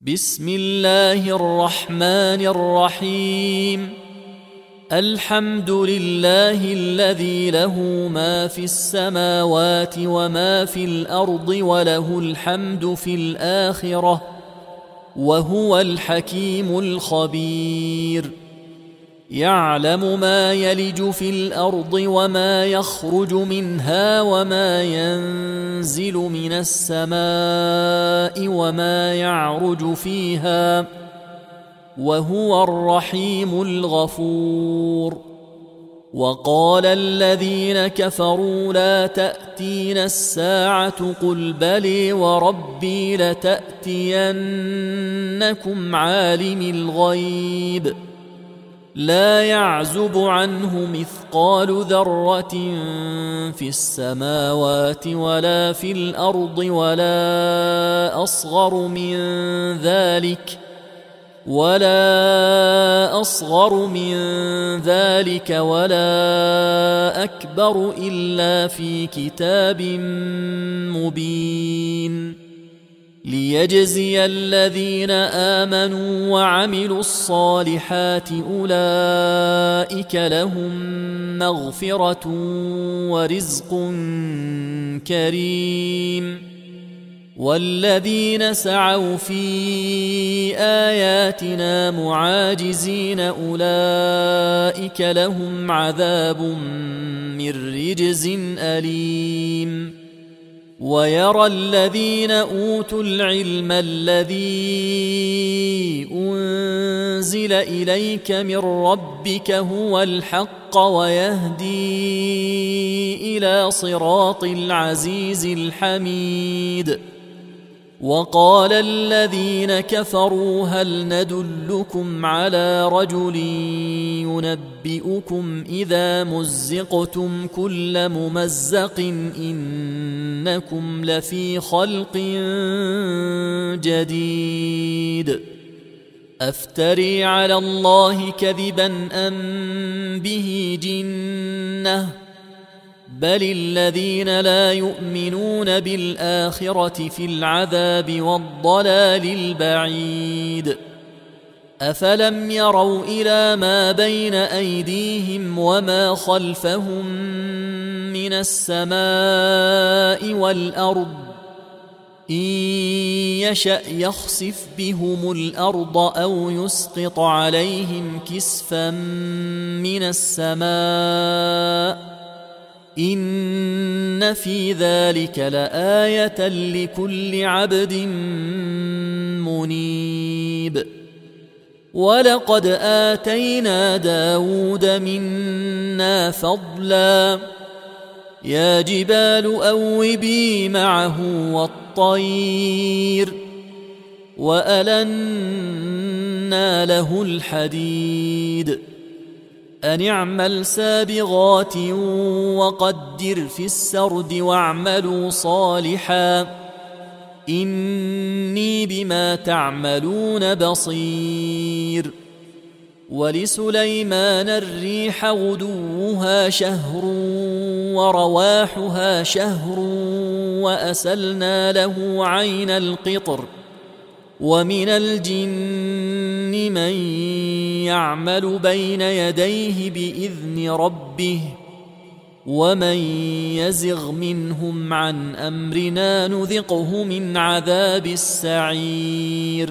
بسم الله الرحمن الرحيم. الحمد لله الذي له ما في السماوات وما في الأرض وله الحمد في الآخرة وهو الحكيم الخبير. يعلم ما يلج في الأرض وما يخرج منها وما ينزل من السماء وما يعرج فيها وهو الرحيم الغفور. وقال الذين كفروا لا تأتينا الساعة قل بلي وربي لتأتينكم عالم الغيب لا يعزب عنه مثقال ذرة في السماوات ولا في الأرض ولا أصغر من ذلك ولا أكبر إلا في كتاب مبين. ليجزي الذين آمنوا وعملوا الصالحات أولئك لهم مغفرة ورزق كريم. والذين سعوا في آياتنا معاجزين أولئك لهم عذاب من رجز أليم. ويرى الذين أوتوا العلم الذي أنزل إليك من ربك هو الحق ويهدي إلى صراط العزيز الحميد. وقال الذين كفروا هل ندلكم على رجل ينبئكم إذا مزقتم كل ممزق إنكم لفي خلق جديد. أفتري على الله كذبا أم به جنة بل الذين لا يؤمنون بالآخرة في العذاب والضلال البعيد. أفلم يروا إلى ما بين أيديهم وما خلفهم من السماء والأرض إن يشأ يخسف بهم الأرض أو يسقط عليهم كسفا من السماء إن في ذلك لآية لكل عبد منيب. ولقد آتينا داود منا فضلا يا جبال أوبي معه والطير وألنا له الحديد أن اعمل سابغات وقدر في السرد واعملوا صالحا إني بما تعملون بصير. ولسليمان الريح غدوها شهر ورواحها شهر وأسلنا له عين القطر ومن الجن من يعمل بين يديه بإذن ربه ومن يزغ منهم عن أمرنا نذقه من عذاب السعير.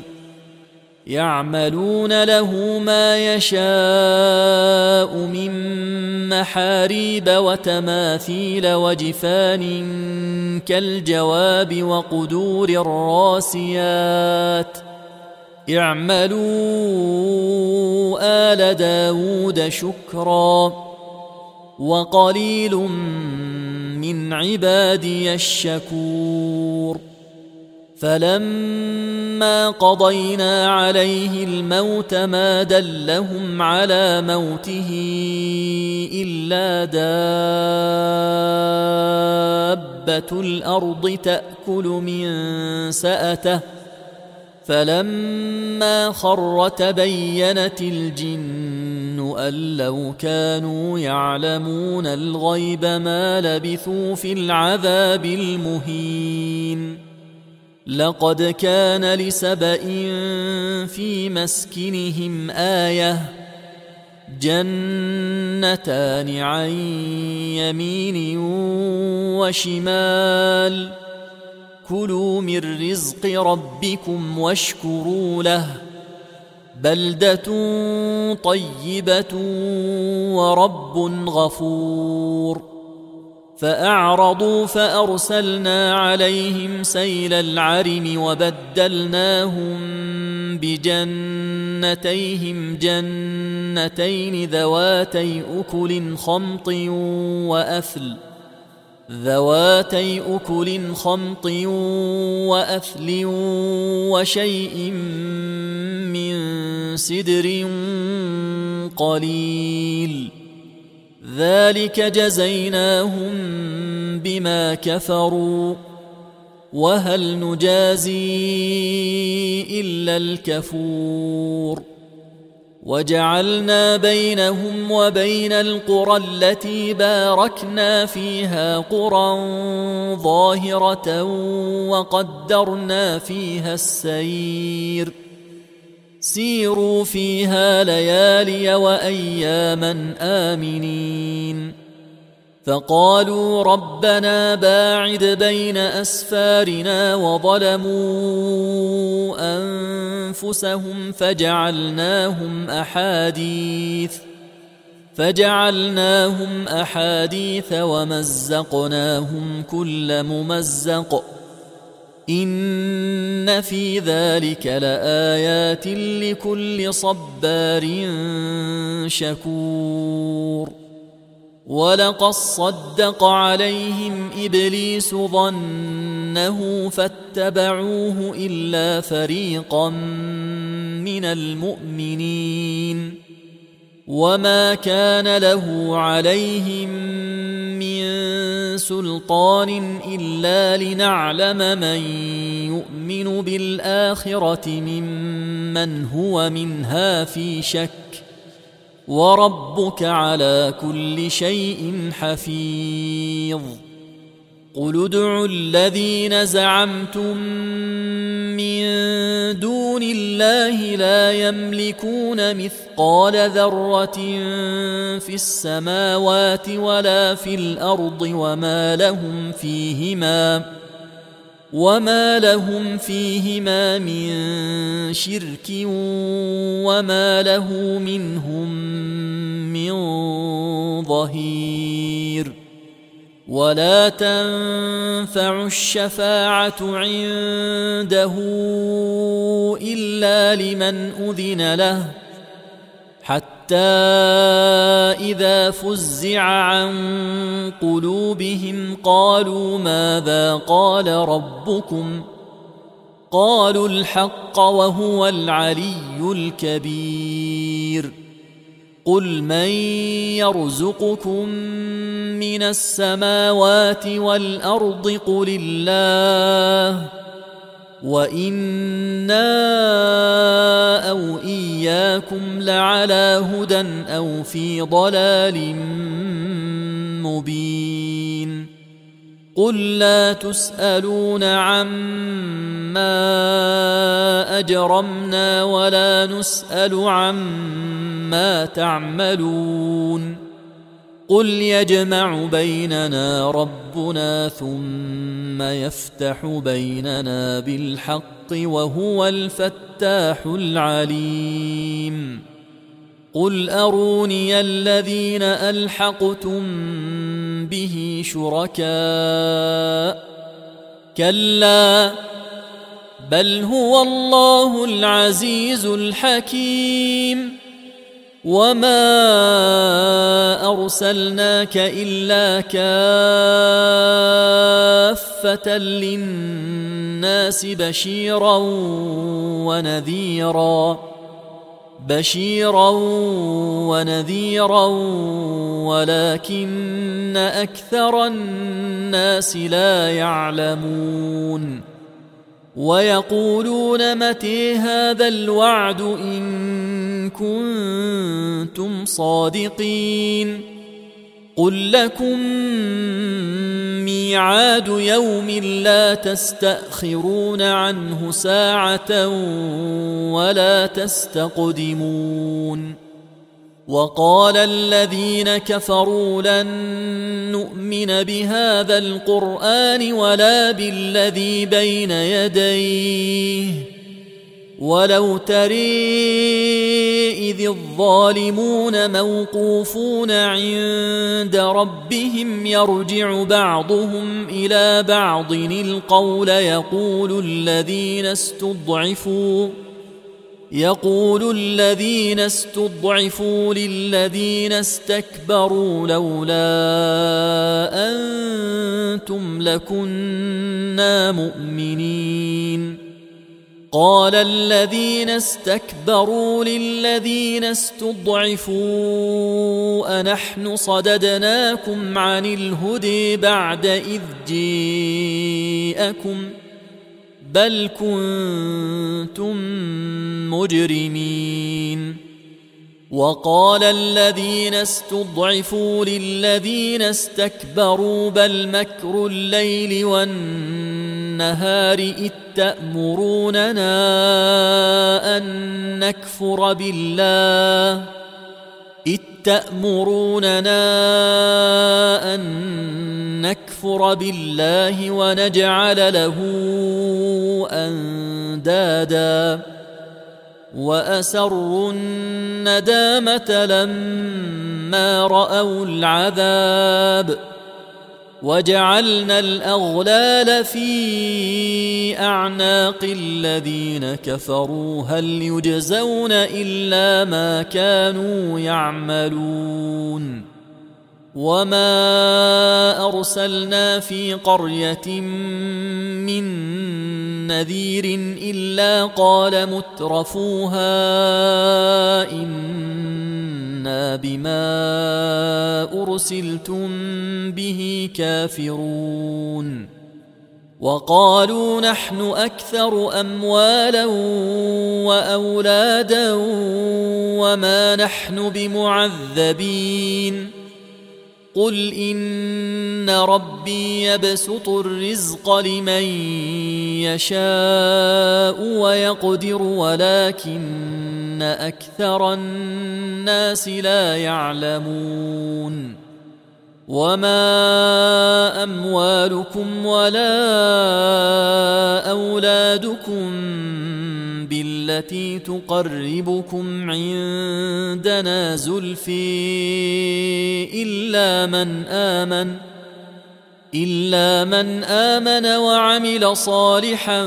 يعملون له ما يشاء من محاريب وتماثيل وجفان كالجواب وقدور الراسيات اعملوا آل داود شكرا وقليل من عبادي الشكور. فلما قضينا عليه الموت ما دلهم على موته إلا دابة الأرض تأكل من سأته فلما خر تبينت الجن أن لو كانوا يعلمون الغيب ما لبثوا في العذاب المهين. لقد كان لسبإ في مسكنهم آية جنتان عن يمين وشمال كلوا من رزق ربكم واشكروا له بلدة طيبة ورب غفور فأعرضوا فأرسلنا عليهم سيل العرم وبدلناهم بجنتيهم جنتين ذواتي أكل خمط وأثل وشيء من سدر قليل ذلك جزيناهم بما كفروا وهل نجازي إلا الكفور وجعلنا بينهم وبين القرى التي باركنا فيها قرى ظاهرة وقدرنا فيها السير سيروا فيها ليالي وأياما آمنين فقالوا ربنا باعد بين أسفارنا وظلموا أنفسهم فجعلناهم أحاديث ومزقناهم كل ممزق إن في ذلك لآيات لكل صبار شكور ولقد صدق عليهم إبليس ظنه فاتبعوه إلا فريقا من المؤمنين وما كان له عليهم من سلطان إلا لنعلم من يؤمن بالآخرة ممن هو منها في شك وربك على كل شيء حفيظ قل ادعوا الذين زعمتم من دون الله لا يملكون مثقال ذرة في السماوات ولا في الأرض وما لهم فيهما من شرك وما له منهم من ظهير ولا تنفع الشفاعة عنده إلا لمن أذن له حتى إذا فزع عن قلوبهم قالوا ماذا قال ربكم قالوا الحق وهو العلي الكبير قل من يرزقكم من السماوات والأرض قل الله وإنا أو إياكم لعلى هدى أو في ضلال مبين قل لا تسألون عما أجرمنا ولا نسأل عما تعملون قل يجمع بيننا ربنا ثم يفتح بيننا بالحق وهو الفتاح العليم قل أروني الذين ألحقتم به شركاء كلا بل هو الله العزيز الحكيم وما أرسلناك إلا كافة للناس بشيرا ونذيرا ولكن أكثر الناس لا يعلمون ويقولون متى هذا الوعد إن كنتم صادقين قل لكم ميعاد يوم لا تستأخرون عنه ساعة ولا تستقدمون وقال الذين كفروا لن نؤمن بهذا القرآن ولا بالذي بين يديه ولو ترى إذ الظالمون موقوفون عند ربهم يرجع بعضهم إلى بعض القول يقول الذين استضعفوا للذين استكبروا لولا أنتم لكنا مؤمنين قال الذين استكبروا للذين استضعفوا أنحن صددناكم عن الهدى بعد إذ جاءكم بل كنتم مجرمين وقال الذين استضعفوا للذين استكبروا بل مكر الليل والنهار إذ تأمروننا أن نكفر بالله ونجعل له أندادا وأسروا الندامة لما رأوا العذاب وجعلنا الأغلال في أعناق الذين كفروا هل يجزون إلا ما كانوا يعملون وما أرسلنا في قرية من نذير إلا قال مترفوها إنا بما أرسلتم به كافرون وقالوا نحن أكثر أموالا وأولادا وما نحن بمعذبين قل إن ربي يبسط الرزق لمن يشاء ويقدر ولكن أكثر الناس لا يعلمون وما أموالكم ولا أولادكم بالتي تقربكم عندنا زلفي إلا من آمن وعمل صالحا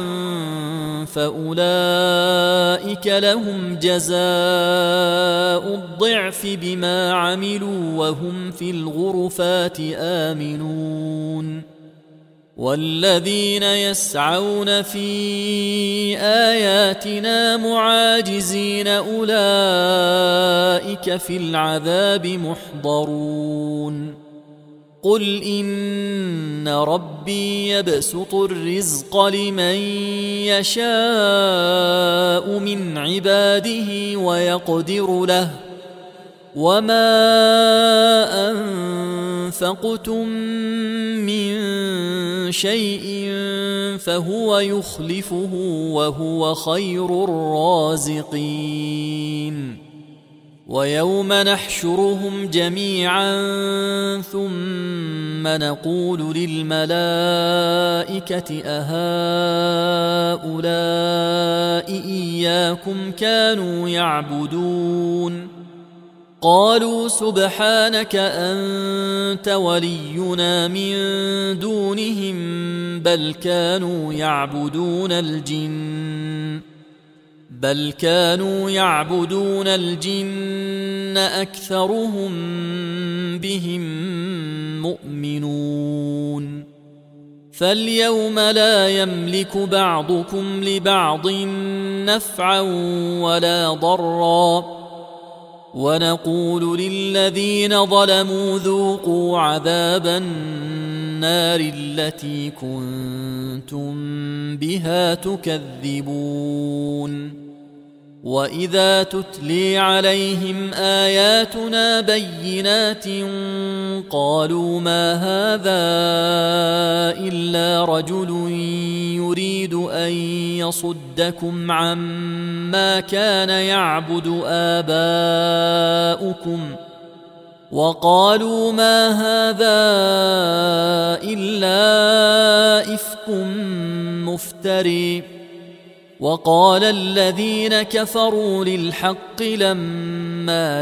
فأولئك لهم جزاء الضعف بما عملوا وهم في الغرفات آمنون والذين يسعون في آياتنا معاجزين أولئك في العذاب محضرون قل إن ربي يبسط الرزق لمن يشاء من عباده ويقدر له وما أنفقتم من شيء فهو يخلفه وهو خير الرازقين ويوم نحشرهم جميعا ثم نقول للملائكة أهؤلاء إياكم كانوا يعبدون قالوا سبحانك أنت ولينا من دونهم بل كانوا يعبدون الجن أكثرهم بهم مؤمنون فاليوم لا يملك بعضكم لبعض نفعا ولا ضرا ونقول للذين ظلموا ذوقوا عذاب النار التي كنتم بها تكذبون وإذا تتلي عليهم آياتنا بينات قالوا ما هذا إلا رجل يريد أن يصدكم عما كان يعبد آباؤكم وقالوا ما هذا إلا إفك مفتري وقال الذين كفروا للحق لما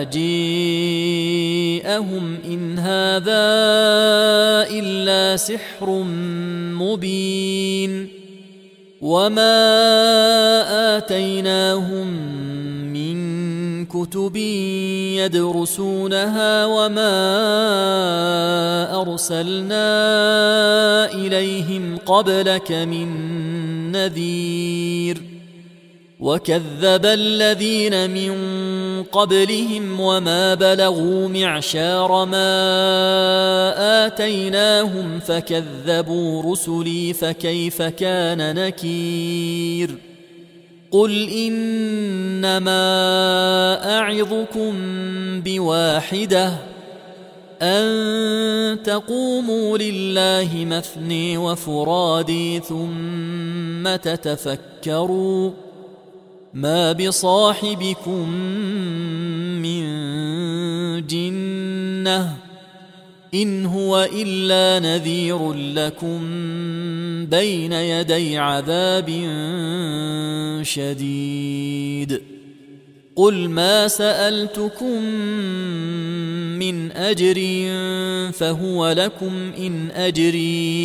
جاءهم إن هذا إلا سحر مبين وما آتيناهم من كتب يدرسونها وما أرسلنا إليهم قبلك من نذير وكذب الذين من قبلهم وما بلغوا معشار ما آتيناهم فكذبوا رسلي فكيف كان نكير قل إنما أعظكم بواحدة أن تقوموا لله مثني وفرادي ثم تتفكروا ما بصاحبكم من جنة إن هو إلا نذير لكم بين يدي عذاب شديد قل ما سألتكم من أجر فهو لكم إن أجري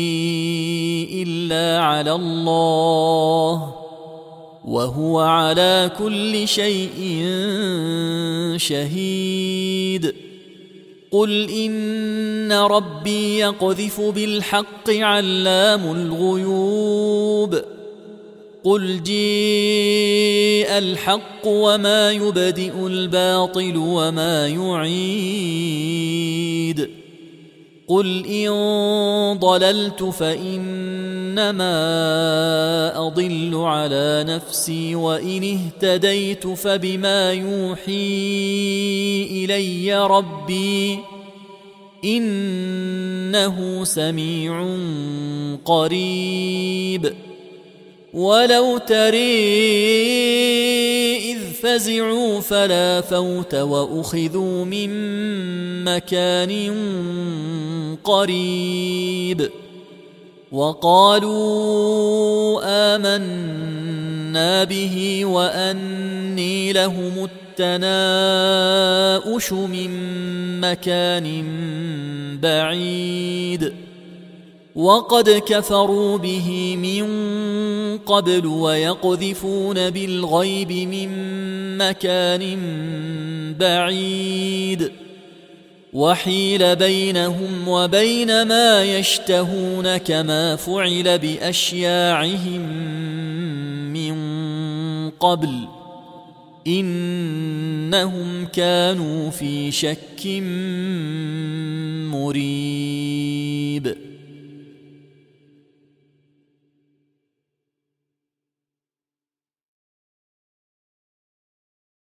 إلا على الله وهو على كل شيء شهيد قل إن ربي يقذف بالحق علام الغيوب قل جاء الحق وما يبدئ الباطل وما يعيد قل إن ضللت فإنما أضل على نفسي وإن اهتديت فبما يوحي إلي ربي إنه سميع قريب ولو ترى إذ فزعوا فلا فوت وأخذوا من مكان قريب وقالوا آمنا به وأني لهم التناؤش من مكان بعيد وقد كفروا به من قبل ويقذفون بالغيب من مكان بعيد وحيل بينهم وبين ما يشتهون كما فعل بأشياعهم من قبل إنهم كانوا في شك مريب